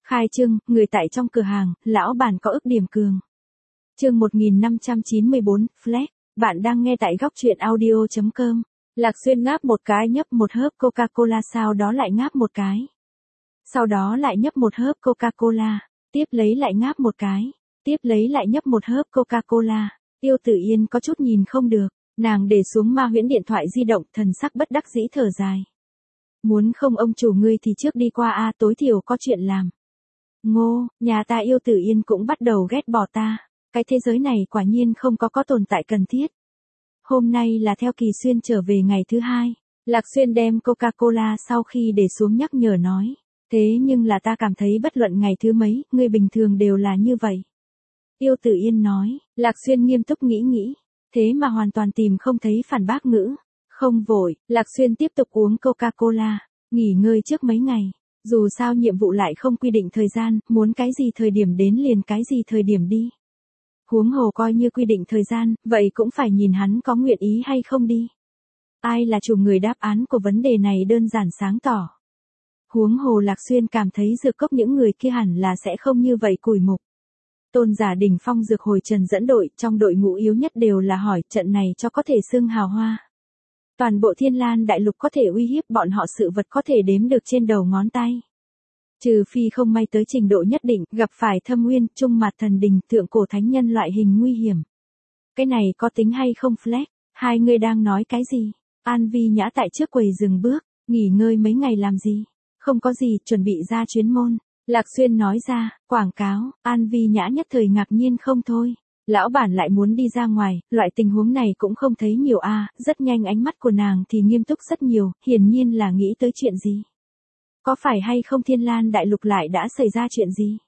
Khai trương, người tại trong cửa hàng, lão bản có ức điểm cường. Chương 1594, Flex, bạn đang nghe tại góc truyện audio.com. Lạc Xuyên ngáp một cái nhấp một hớp Coca-Cola, sau đó lại ngáp một cái. Sau đó lại nhấp một hớp Coca-Cola, tiếp lấy lại ngáp một cái, tiếp lấy lại nhấp một hớp Coca-Cola. Tiêu Tử Yên có chút nhìn không được, nàng để xuống ma huyễn điện thoại di động, thần sắc bất đắc dĩ thở dài. Muốn không ông chủ ngươi thì trước đi qua a, tối thiểu có chuyện làm. Ngô, nhà ta Yêu Tử Yên cũng bắt đầu ghét bỏ ta, cái thế giới này quả nhiên không có tồn tại cần thiết. Hôm nay là theo Kỳ Xuyên trở về ngày thứ hai, Lạc Xuyên đem Coca-Cola sau khi để xuống nhắc nhở nói, thế nhưng là ta cảm thấy bất luận ngày thứ mấy, ngươi bình thường đều là như vậy. Yêu Tử Yên nói, Lạc Xuyên nghiêm túc nghĩ, thế mà hoàn toàn tìm không thấy phản bác ngữ. Không vội, Lạc Xuyên tiếp tục uống Coca-Cola, nghỉ ngơi trước mấy ngày. Dù sao nhiệm vụ lại không quy định thời gian, muốn cái gì thời điểm đến liền cái gì thời điểm đi. Huống hồ coi như quy định thời gian, vậy cũng phải nhìn hắn có nguyện ý hay không đi. Ai là chủ người, đáp án của vấn đề này đơn giản sáng tỏ. Huống hồ Lạc Xuyên cảm thấy dược cốc những người kia hẳn là sẽ không như vậy cùi mục. Tôn giả đỉnh phong dược hồi trần dẫn đội, trong đội ngũ yếu nhất đều là hỏi trận này cho có thể xưng hào hoa. Toàn bộ Thiên Lan đại lục có thể uy hiếp bọn họ sự vật có thể đếm được trên đầu ngón tay. Trừ phi không may tới trình độ nhất định, gặp phải Thâm Nguyên, Trung Mạt Thần Đình, Thượng Cổ Thánh Nhân loại hình nguy hiểm. Cái này có tính hay không Flex? Hai người đang nói cái gì? An Vi Nhã tại trước quầy dừng bước, nghỉ ngơi mấy ngày làm gì? Không có gì, chuẩn bị ra chuyến môn. Lạc Xuyên nói ra, quảng cáo. An Vi Nhã nhất thời ngạc nhiên không thôi. Lão bản lại muốn đi ra ngoài, loại tình huống này cũng không thấy nhiều a. Rất nhanh ánh mắt của nàng thì nghiêm túc rất nhiều, hiển nhiên là nghĩ tới chuyện gì. Có phải hay không Thiên Lan đại lục lại đã xảy ra chuyện gì?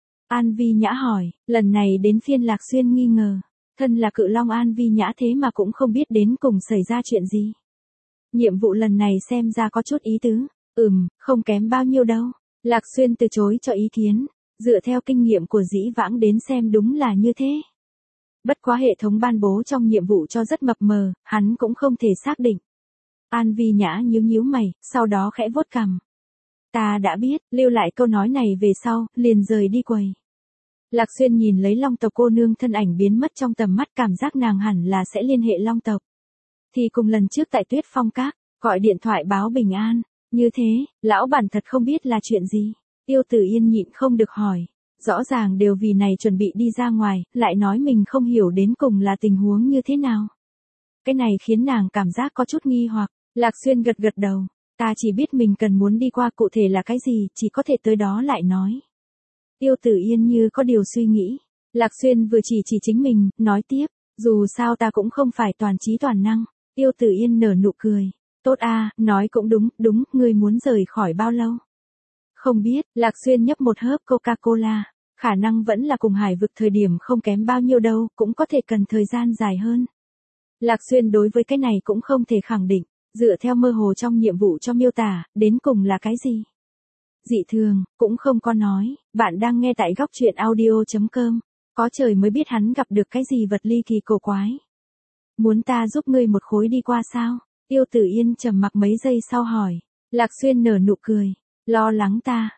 An Vi Nhã hỏi, lần này đến phiên Lạc Xuyên nghi ngờ. Thân là cự long An Vi Nhã thế mà cũng không biết đến cùng xảy ra chuyện gì. Nhiệm vụ lần này xem ra có chút ý tứ. Không kém bao nhiêu đâu. Lạc Xuyên từ chối cho ý kiến. Dựa theo kinh nghiệm của dĩ vãng đến xem đúng là như thế. Bất quá hệ thống ban bố trong nhiệm vụ cho rất mập mờ, hắn cũng không thể xác định. An Vi Nhã nhíu mày, sau đó khẽ vuốt cằm. Ta đã biết, lưu lại câu nói này về sau, liền rời đi quầy. Lạc Xuyên nhìn lấy Long tộc cô nương thân ảnh biến mất trong tầm mắt, cảm giác nàng hẳn là sẽ liên hệ Long tộc. Thì cùng lần trước tại Tuyết Phong Các, gọi điện thoại báo bình an. Như thế, lão bản thật không biết là chuyện gì. Tiêu Tử Yên nhịn không được hỏi. Rõ ràng đều vì này chuẩn bị đi ra ngoài, lại nói mình không hiểu đến cùng là tình huống như thế nào. Cái này khiến nàng cảm giác có chút nghi hoặc. Lạc Xuyên gật đầu. Ta chỉ biết mình cần muốn đi qua, cụ thể là cái gì, chỉ có thể tới đó lại nói. Tiêu Tử Yên như có điều suy nghĩ. Lạc Xuyên vừa chỉ chính mình, nói tiếp, dù sao ta cũng không phải toàn trí toàn năng. Tiêu Tử Yên nở nụ cười. Tốt a, nói cũng đúng, ngươi muốn rời khỏi bao lâu? Không biết, Lạc Xuyên nhấp một hớp Coca-Cola. Khả năng vẫn là cùng Hải vực thời điểm không kém bao nhiêu đâu, cũng có thể cần thời gian dài hơn. Lạc Xuyên đối với cái này cũng không thể khẳng định. Dựa theo mơ hồ trong nhiệm vụ cho miêu tả, đến cùng là cái gì? Dị thường, cũng không có nói. Bạn đang nghe tại góc truyện audio.com. Có trời mới biết hắn gặp được cái gì vật ly kỳ cổ quái. Muốn ta giúp ngươi một khối đi qua sao? Tiêu Tử Yên trầm mặc mấy giây sau hỏi. Lạc Xuyên nở nụ cười. Lo lắng ta,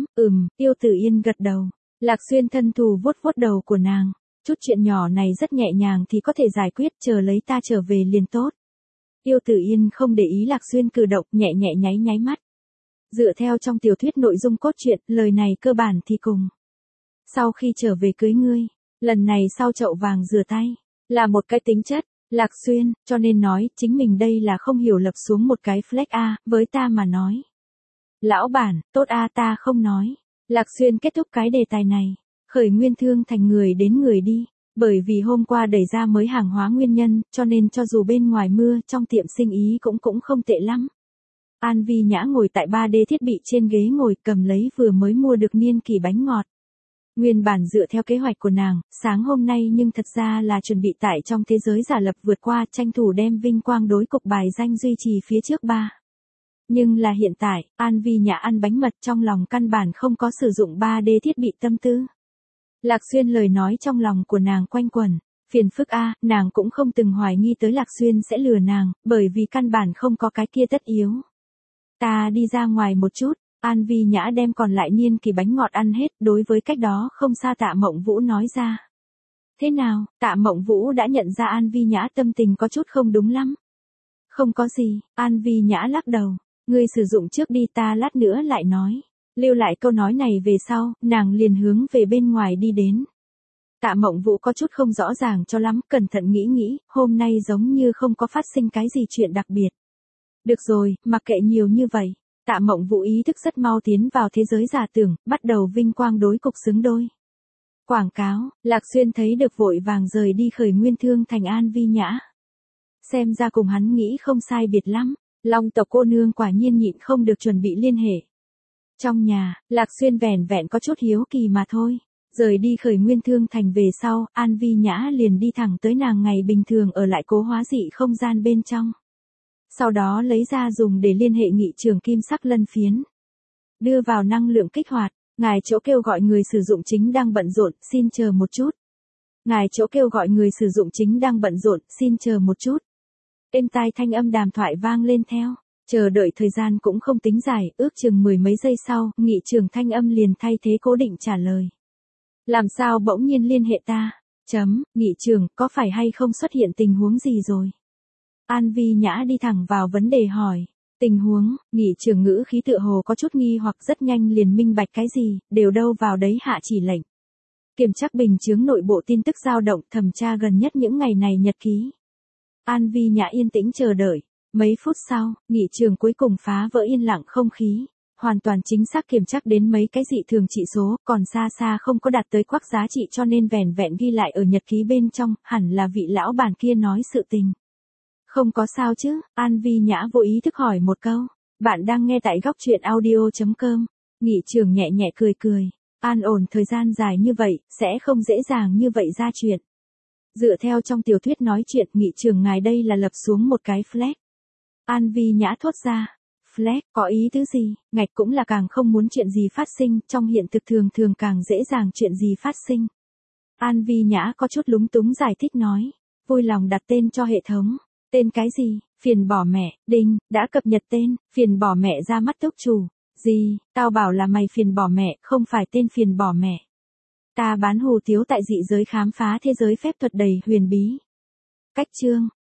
Tiêu Tử Yên gật đầu. Lạc Xuyên thân thủ vuốt đầu của nàng. Chút chuyện nhỏ này rất nhẹ nhàng thì có thể giải quyết, chờ lấy ta trở về liền tốt. Tiêu Tử Yên không để ý Lạc Xuyên cử động, nhẹ nháy mắt. Dựa theo trong tiểu thuyết nội dung cốt truyện, lời này cơ bản thì cùng. Sau khi trở về cưới ngươi, lần này sau chậu vàng rửa tay, là một cái tính chất. Lạc Xuyên, cho nên nói, chính mình đây là không hiểu lập xuống một cái flag a, với ta mà nói. Lão bản, tốt a, ta không nói. Lạc Xuyên kết thúc cái đề tài này. Khởi nguyên thương thành người đến người đi. Bởi vì hôm qua đẩy ra mới hàng hóa nguyên nhân, cho nên cho dù bên ngoài mưa, trong tiệm sinh ý cũng không tệ lắm. An Vi Nhã ngồi tại 3D thiết bị trên ghế ngồi, cầm lấy vừa mới mua được niên kỳ bánh ngọt. Nguyên bản dựa theo kế hoạch của nàng, sáng hôm nay nhưng thật ra là chuẩn bị tại trong thế giới giả lập vượt qua, tranh thủ đem vinh quang đối cục bài danh duy trì phía trước ba. Nhưng là hiện tại, An Vi Nhã ăn bánh mật trong lòng căn bản không có sử dụng 3D thiết bị tâm tư. Lạc Xuyên lời nói trong lòng của nàng quanh quẩn. Phiền phức a, nàng cũng không từng hoài nghi tới Lạc Xuyên sẽ lừa nàng, bởi vì căn bản không có cái kia tất yếu. Ta đi ra ngoài một chút. An Vi Nhã đem còn lại niên kỳ bánh ngọt ăn hết, đối với cách đó không xa Tạ Mộng Vũ nói ra. Thế nào, Tạ Mộng Vũ đã nhận ra An Vi Nhã tâm tình có chút không đúng lắm. Không có gì, An Vi Nhã lắc đầu. Ngươi sử dụng trước đi, ta lát nữa lại nói. Lưu lại câu nói này về sau, nàng liền hướng về bên ngoài đi đến. Tạ Mộng Vũ có chút không rõ ràng cho lắm, cẩn thận nghĩ, hôm nay giống như không có phát sinh cái gì chuyện đặc biệt. Được rồi, mặc kệ nhiều như vậy. Tạ Mộng Vũ ý thức rất mau tiến vào thế giới giả tưởng, bắt đầu vinh quang đối cục xứng đôi. Quảng cáo, Lạc Xuyên thấy được vội vàng rời đi Khởi Nguyên Thương thành An Vi Nhã. Xem ra cùng hắn nghĩ không sai biệt lắm, Long tộc cô nương quả nhiên nhịn không được chuẩn bị liên hệ. Trong nhà, Lạc Xuyên vẻn vẹn có chút hiếu kỳ mà thôi. Rời đi Khởi Nguyên Thương thành về sau, An Vi Nhã liền đi thẳng tới nàng ngày bình thường ở lại Cố Hóa Dị không gian bên trong. Sau đó lấy ra dùng để liên hệ nghị trường kim sắc lân phiến. Đưa vào năng lượng kích hoạt, ngài chỗ kêu gọi người sử dụng chính đang bận rộn, xin chờ một chút. Ngài chỗ kêu gọi người sử dụng chính đang bận rộn, xin chờ một chút. Êm tai thanh âm đàm thoại vang lên theo. Chờ đợi thời gian cũng không tính dài, ước chừng mười mấy giây sau, nghị trường thanh âm liền thay thế cố định trả lời. Làm sao bỗng nhiên liên hệ ta? Nghị trường, có phải hay không xuất hiện tình huống gì rồi? An Vi Nhã đi thẳng vào vấn đề hỏi. Tình huống, nghị trường ngữ khí tựa hồ có chút nghi hoặc rất nhanh liền minh bạch cái gì, đều đâu vào đấy hạ chỉ lệnh. Kiểm tra bình chướng nội bộ tin tức dao động, thẩm tra gần nhất những ngày này nhật ký. An Vi Nhã yên tĩnh chờ đợi. Mấy phút sau, nghị trường cuối cùng phá vỡ yên lặng không khí. Hoàn toàn chính xác kiểm tra đến mấy cái dị thường trị số, còn xa xa không có đạt tới quắc giá trị cho nên vẻn vẹn ghi lại ở nhật ký bên trong, hẳn là vị lão bản kia nói sự tình. Không có sao chứ, An Vi Nhã vô ý thức hỏi một câu. Bạn đang nghe tại góc truyện audio.com. Nghị trường nhẹ nhẹ cười. An ổn thời gian dài như vậy, sẽ không dễ dàng như vậy ra chuyện. Dựa theo trong tiểu thuyết nói chuyện, nghị trường ngài đây là lập xuống một cái flag. An Vi Nhã thốt ra. Flag, có ý tứ gì? Ngạch cũng là càng không muốn chuyện gì phát sinh, trong hiện thực thường càng dễ dàng chuyện gì phát sinh. An Vi Nhã có chút lúng túng giải thích nói. Vui lòng đặt tên cho hệ thống. Tên cái gì? Phiền bỏ mẹ, đinh, đã cập nhật tên, phiền bỏ mẹ ra mắt túc chủ. Gì, tao bảo là mày phiền bỏ mẹ, không phải tên phiền bỏ mẹ. Ta bán hù tiếu tại dị giới khám phá thế giới phép thuật đầy huyền bí. Cách chương.